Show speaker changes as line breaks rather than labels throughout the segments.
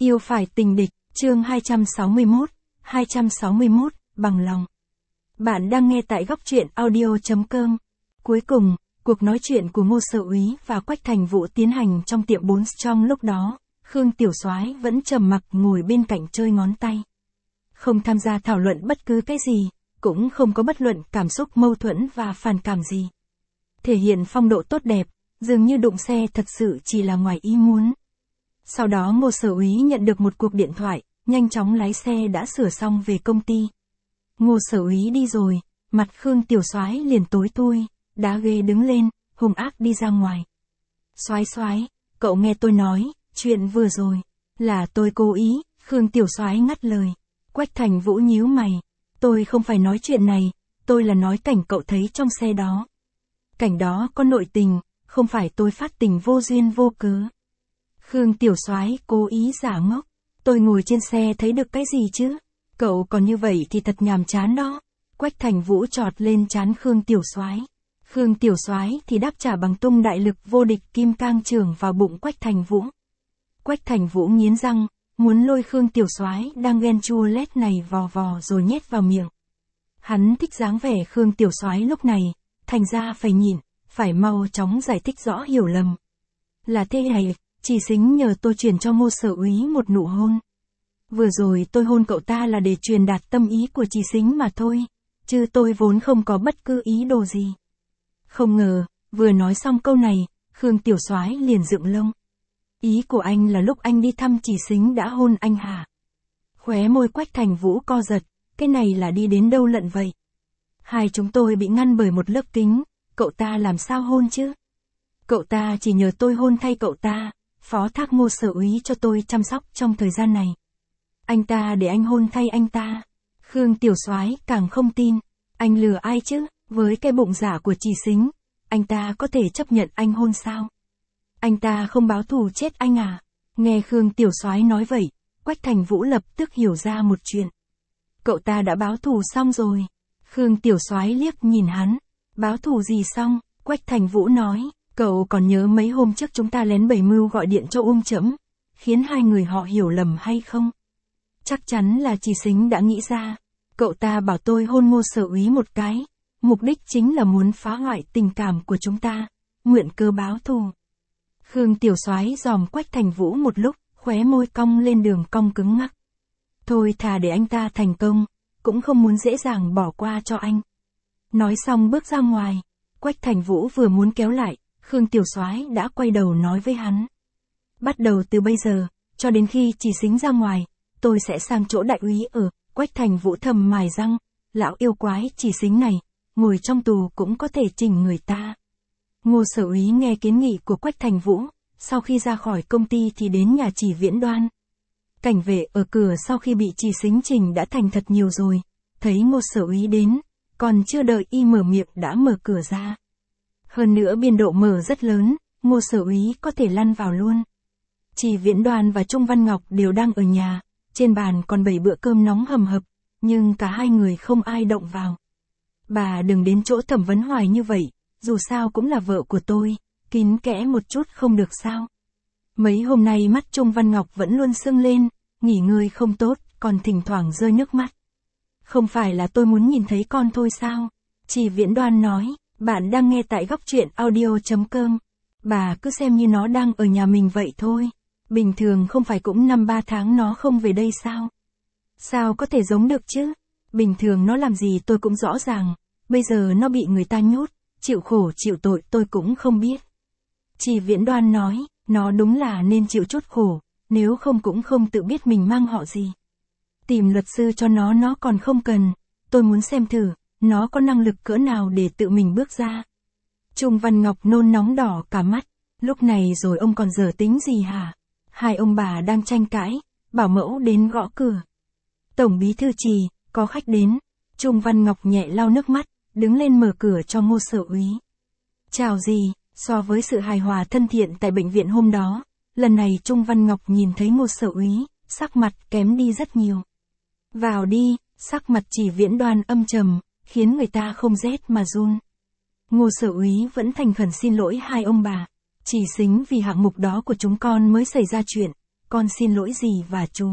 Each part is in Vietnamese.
Yêu phải tình địch, chương 261, bằng lòng. Bạn đang nghe tại góc truyện audio.com. Cuối cùng, cuộc nói chuyện của Ngô Sở Úy và Quách Thành Vũ tiến hành trong tiệm 4 trong lúc đó, Khương Tiểu Soái vẫn trầm mặc ngồi bên cạnh chơi ngón tay. Không tham gia thảo luận bất cứ cái gì, cũng không có bất luận cảm xúc mâu thuẫn và phản cảm gì. Thể hiện phong độ tốt đẹp, dường như đụng xe thật sự chỉ là ngoài ý muốn. Sau đó Ngô Sở Úy nhận được một cuộc điện thoại, nhanh chóng lái xe đã sửa xong về công ty. Ngô Sở Úy đi rồi, mặt Khương Tiểu Soái liền tối thui, đá ghế đứng lên, hung ác đi ra ngoài. Soái, cậu nghe tôi nói, chuyện vừa rồi, là tôi cố ý, Khương Tiểu Soái ngắt lời. Quách Thành Vũ nhíu mày, tôi không phải nói chuyện này, tôi là nói cảnh cậu thấy trong xe đó. Cảnh đó có nội tình, không phải tôi phát tình vô duyên vô cớ. Khương Tiểu Soái cố ý giả ngốc, tôi ngồi trên xe thấy được cái gì chứ? Cậu còn như vậy thì thật nhàm chán đó. Quách Thành Vũ chọt lên trán Khương Tiểu Soái. Khương Tiểu Soái thì đáp trả bằng tung đại lực vô địch kim cang chưởng vào bụng Quách Thành Vũ. Quách Thành Vũ nghiến răng, muốn lôi Khương Tiểu Soái đang ghen chua lét này vò vò rồi nhét vào miệng. Hắn thích dáng vẻ Khương Tiểu Soái lúc này, thành ra phải nhịn, phải mau chóng giải thích rõ hiểu lầm. Là thế này, Chỉ Sính nhờ tôi truyền cho Ngô Sở Úy một nụ hôn. Vừa rồi tôi hôn cậu ta là để truyền đạt tâm ý của Chỉ Sính mà thôi, chứ tôi vốn không có bất cứ ý đồ gì. Không ngờ, vừa nói xong câu này, Khương Tiểu Soái liền dựng lông. Ý của anh là lúc anh đi thăm Chỉ Sính đã hôn anh hả? Khóe môi Quách Thành Vũ co giật, cái này là đi đến đâu lận vậy? Hai chúng tôi bị ngăn bởi một lớp kính, cậu ta làm sao hôn chứ? Cậu ta chỉ nhờ tôi hôn thay cậu ta, phó thác Ngô Sở Úy cho tôi chăm sóc trong thời gian này. Anh ta để anh hôn thay anh ta. Khương Tiểu Soái càng không tin, anh lừa ai chứ, với cái bụng giả của Chỉ Sính, anh ta có thể chấp nhận anh hôn sao? Anh ta không báo thù chết anh à? Nghe Khương Tiểu Soái nói vậy, Quách Thành Vũ lập tức hiểu ra một chuyện. Cậu ta đã báo thù xong rồi. Khương Tiểu Soái liếc nhìn hắn. Báo thù gì xong? Quách Thành Vũ nói, cậu còn nhớ mấy hôm trước chúng ta lén bày mưu gọi điện cho Trẫm, khiến hai người họ hiểu lầm hay không? Chắc chắn là Chỉ Sính đã nghĩ ra. Cậu ta bảo tôi hôn Ngô Sở Úy một cái, mục đích chính là muốn phá hoại tình cảm của chúng ta, nguyện cơ báo thù. Khương Tiểu Soái dòm Quách Thành Vũ một lúc, khóe môi cong lên đường cong cứng ngắc. Thôi thà để anh ta thành công, cũng không muốn dễ dàng bỏ qua cho anh. Nói xong bước ra ngoài, Quách Thành Vũ vừa muốn kéo lại, Khương Tiểu Soái đã quay đầu nói với hắn. Bắt đầu từ bây giờ, cho đến khi Chỉ Sính ra ngoài, tôi sẽ sang chỗ đại úy ở. Quách Thành Vũ thầm mài răng, lão yêu quái Chỉ Sính này, ngồi trong tù cũng có thể chỉnh người ta. Ngô Sở Úy nghe kiến nghị của Quách Thành Vũ, sau khi ra khỏi công ty thì đến nhà Chỉ Viễn Đoan. Cảnh vệ ở cửa sau khi bị Chỉ Sính chỉnh đã thành thật nhiều rồi, thấy Ngô Sở Úy đến, còn chưa đợi y mở miệng đã mở cửa ra. Hơn nữa biên độ mở rất lớn, Ngô Sở Úy có thể lăn vào luôn. Chỉ Viễn Đoan và Trung Văn Ngọc đều đang ở nhà, trên bàn còn 7 bữa cơm nóng hầm hập, nhưng cả hai người không ai động vào. Bà đừng đến chỗ thẩm vấn hoài như vậy, dù sao cũng là vợ của tôi, kín kẽ một chút không được sao? Mấy hôm nay mắt Trung Văn Ngọc vẫn luôn sưng lên, nghỉ ngơi không tốt, còn thỉnh thoảng rơi nước mắt. Không phải là tôi muốn nhìn thấy con thôi sao? Chỉ Viễn Đoan nói, bạn đang nghe tại góc truyện audio.com. Bà cứ xem như nó đang ở nhà mình vậy thôi. Bình thường không phải cũng 5-3 tháng nó không về đây sao? Sao có thể giống được chứ? Bình thường nó làm gì tôi cũng rõ ràng. Bây giờ nó bị người ta nhốt, chịu khổ chịu tội tôi cũng không biết. Chỉ Viễn Đoan nói, nó đúng là nên chịu chút khổ, nếu không cũng không tự biết mình mang họ gì. Tìm luật sư cho nó còn không cần, tôi muốn xem thử, nó có năng lực cỡ nào để tự mình bước ra. Trung Văn Ngọc nôn nóng đỏ cả mắt, lúc này rồi ông còn dở tính gì hả? Hai ông bà đang tranh cãi, bảo mẫu đến gõ cửa. Tổng bí thư Trì, có khách đến. Trung Văn Ngọc nhẹ lau nước mắt, đứng lên mở cửa cho Ngô Sở Úy. Chào gì, so với sự hài hòa thân thiện tại bệnh viện hôm đó, lần này Trung Văn Ngọc nhìn thấy Ngô Sở Úy, sắc mặt kém đi rất nhiều. Vào đi, sắc mặt Chỉ Viễn Đoan âm trầm, khiến người ta không rét mà run. Ngô Sở Úy vẫn thành khẩn xin lỗi hai ông bà. Chỉ Sính vì hạng mục đó của chúng con mới xảy ra chuyện, con xin lỗi dì và chú.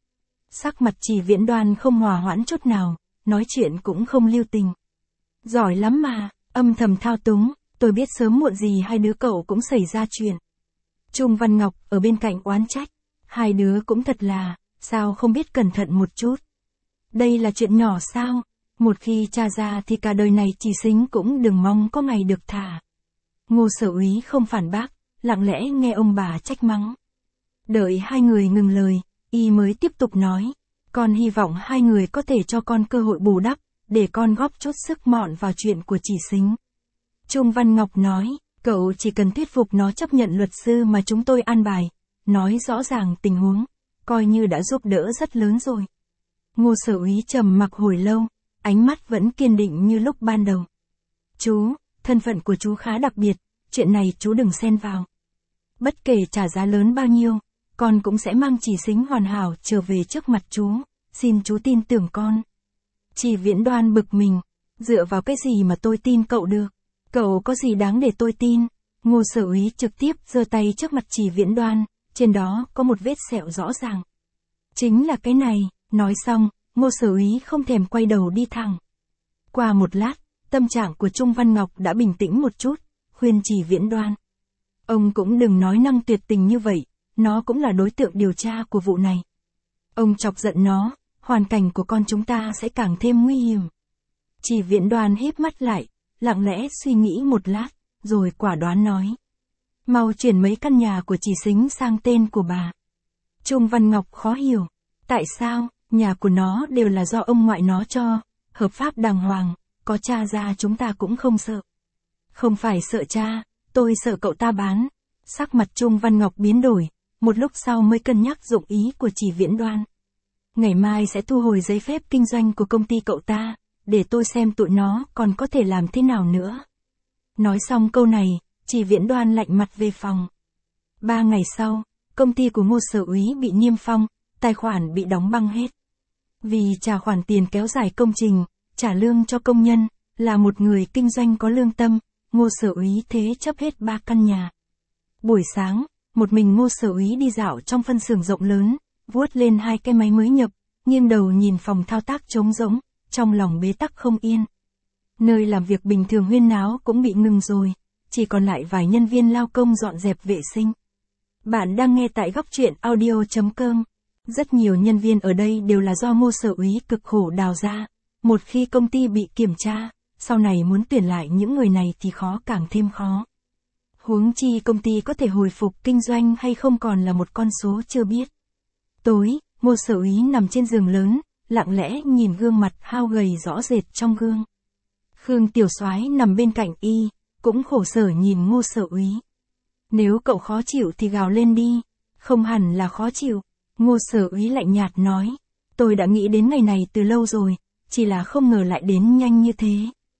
Sắc mặt Chỉ Viễn Đoan không hòa hoãn chút nào, nói chuyện cũng không lưu tình. Giỏi lắm mà, âm thầm thao túng, tôi biết sớm muộn gì hai đứa cậu cũng xảy ra chuyện. Trung Văn Ngọc ở bên cạnh oán trách, hai đứa cũng thật là, sao không biết cẩn thận một chút. Đây là chuyện nhỏ sao, một khi tra ra thì cả đời này Chỉ Sính cũng đừng mong có ngày được thả. Ngô Sở Úy không phản bác, lặng lẽ nghe ông bà trách mắng. Đợi hai người ngừng lời, y mới tiếp tục nói, con hy vọng hai người có thể cho con cơ hội bù đắp, để con góp chút sức mọn vào chuyện của Chỉ Sính. Trung Văn Ngọc nói, cậu chỉ cần thuyết phục nó chấp nhận luật sư mà chúng tôi an bài, nói rõ ràng tình huống, coi như đã giúp đỡ rất lớn rồi. Ngô Sở Úy trầm mặc hồi lâu, ánh mắt vẫn kiên định như lúc ban đầu. Chú, thân phận của chú khá đặc biệt, chuyện này chú đừng xen vào. Bất kể trả giá lớn bao nhiêu, con cũng sẽ mang Chỉ Sính hoàn hảo trở về trước mặt chú, xin chú tin tưởng con. Chỉ Viễn Đoan bực mình, dựa vào cái gì mà tôi tin cậu được, cậu có gì đáng để tôi tin. Ngô Sở Úy trực tiếp giơ tay trước mặt Chỉ Viễn Đoan, trên đó có một vết sẹo rõ ràng. Chính là cái này, nói xong, Ngô Sở Úy không thèm quay đầu đi thẳng. Qua một lát, tâm trạng của Trung Văn Ngọc đã bình tĩnh một chút, khuyên Chỉ Viễn Đoan. Ông cũng đừng nói năng tuyệt tình như vậy, nó cũng là đối tượng điều tra của vụ này. Ông chọc giận nó, hoàn cảnh của con chúng ta sẽ càng thêm nguy hiểm. Chỉ Viễn Đoan híp mắt lại, lặng lẽ suy nghĩ một lát, rồi quả đoán nói. Mau chuyển mấy căn nhà của Chỉ Sính sang tên của bà. Trung Văn Ngọc khó hiểu. Tại sao, nhà của nó đều là do ông ngoại nó cho, hợp pháp đàng hoàng, có cha ra chúng ta cũng không sợ. Không phải sợ cha, tôi sợ cậu ta bán. Sắc mặt Trung Văn Ngọc biến đổi, một lúc sau mới cân nhắc dụng ý của Chỉ Viễn Đoan. Ngày mai sẽ thu hồi giấy phép kinh doanh của công ty cậu ta, để tôi xem tụi nó còn có thể làm thế nào nữa. Nói xong câu này, Chỉ Viễn Đoan lạnh mặt về phòng. 3 ngày sau, công ty của Ngô Sở Úy bị niêm phong, tài khoản bị đóng băng hết. Vì trả khoản tiền kéo dài công trình, trả lương cho công nhân, là một người kinh doanh có lương tâm, Ngô Sở Úy thế chấp hết 3 căn nhà. Buổi sáng, một mình Ngô Sở Úy đi dạo trong phân xưởng rộng lớn, vuốt lên 2 cái máy mới nhập, nghiêng đầu nhìn phòng thao tác trống rỗng, trong lòng bế tắc không yên. Nơi làm việc bình thường huyên náo cũng bị ngừng rồi, chỉ còn lại vài nhân viên lao công dọn dẹp vệ sinh. Bạn đang nghe tại góc truyện audio.com. Rất nhiều nhân viên ở đây đều là do Ngô Sở Úy cực khổ đào ra. Một khi công ty bị kiểm tra, sau này muốn tuyển lại những người này thì khó càng thêm khó. Huống chi công ty có thể hồi phục kinh doanh hay không còn là một con số chưa biết. Tối, Ngô Sở Úy nằm trên giường lớn, lặng lẽ nhìn gương mặt hao gầy rõ rệt trong gương. Khương Tiểu Soái nằm bên cạnh y, cũng khổ sở nhìn Ngô Sở Úy. Nếu cậu khó chịu thì gào lên đi, không hẳn là khó chịu. Ngô Sở Úy lạnh nhạt nói, tôi đã nghĩ đến ngày này từ lâu rồi, chỉ là không ngờ lại đến nhanh như thế.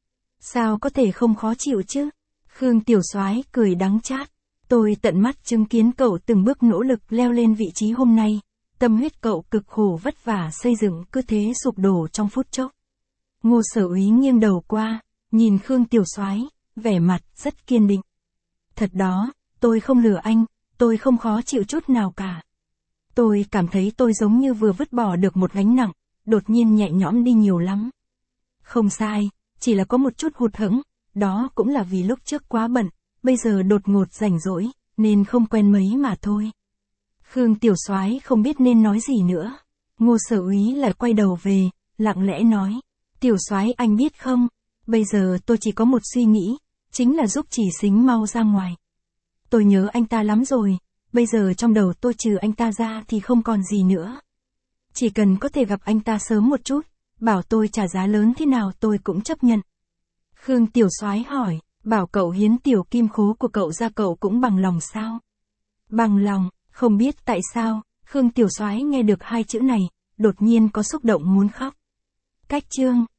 Sao có thể không khó chịu chứ? Khương Tiểu Soái cười đắng chát, tôi tận mắt chứng kiến cậu từng bước nỗ lực leo lên vị trí hôm nay, tâm huyết cậu cực khổ vất vả xây dựng cứ thế sụp đổ trong phút chốc. Ngô Sở Úy nghiêng đầu qua, nhìn Khương Tiểu Soái, vẻ mặt rất kiên định. Thật đó, tôi không lừa anh, tôi không khó chịu chút nào cả. Tôi cảm thấy tôi giống như vừa vứt bỏ được một gánh nặng, đột nhiên nhẹ nhõm đi nhiều lắm. Không sai, chỉ là có một chút hụt hẫng, đó cũng là vì lúc trước quá bận, bây giờ đột ngột rảnh rỗi, nên không quen mấy mà thôi. Khương Tiểu Soái không biết nên nói gì nữa. Ngô Sở Úy lại quay đầu về, lặng lẽ nói, Tiểu Soái anh biết không, bây giờ tôi chỉ có một suy nghĩ, chính là giúp Chỉ Sính mau ra ngoài. Tôi nhớ anh ta lắm rồi, bây giờ trong đầu tôi trừ anh ta ra thì không còn gì nữa. Chỉ cần có thể gặp anh ta sớm một chút, bảo tôi trả giá lớn thế nào tôi cũng chấp nhận. Khương Tiểu Soái hỏi, bảo cậu hiến tiểu kim khố của cậu ra cậu cũng bằng lòng sao? Bằng lòng, không biết tại sao, Khương Tiểu Soái nghe được 2 chữ này, đột nhiên có xúc động muốn khóc. Cách chương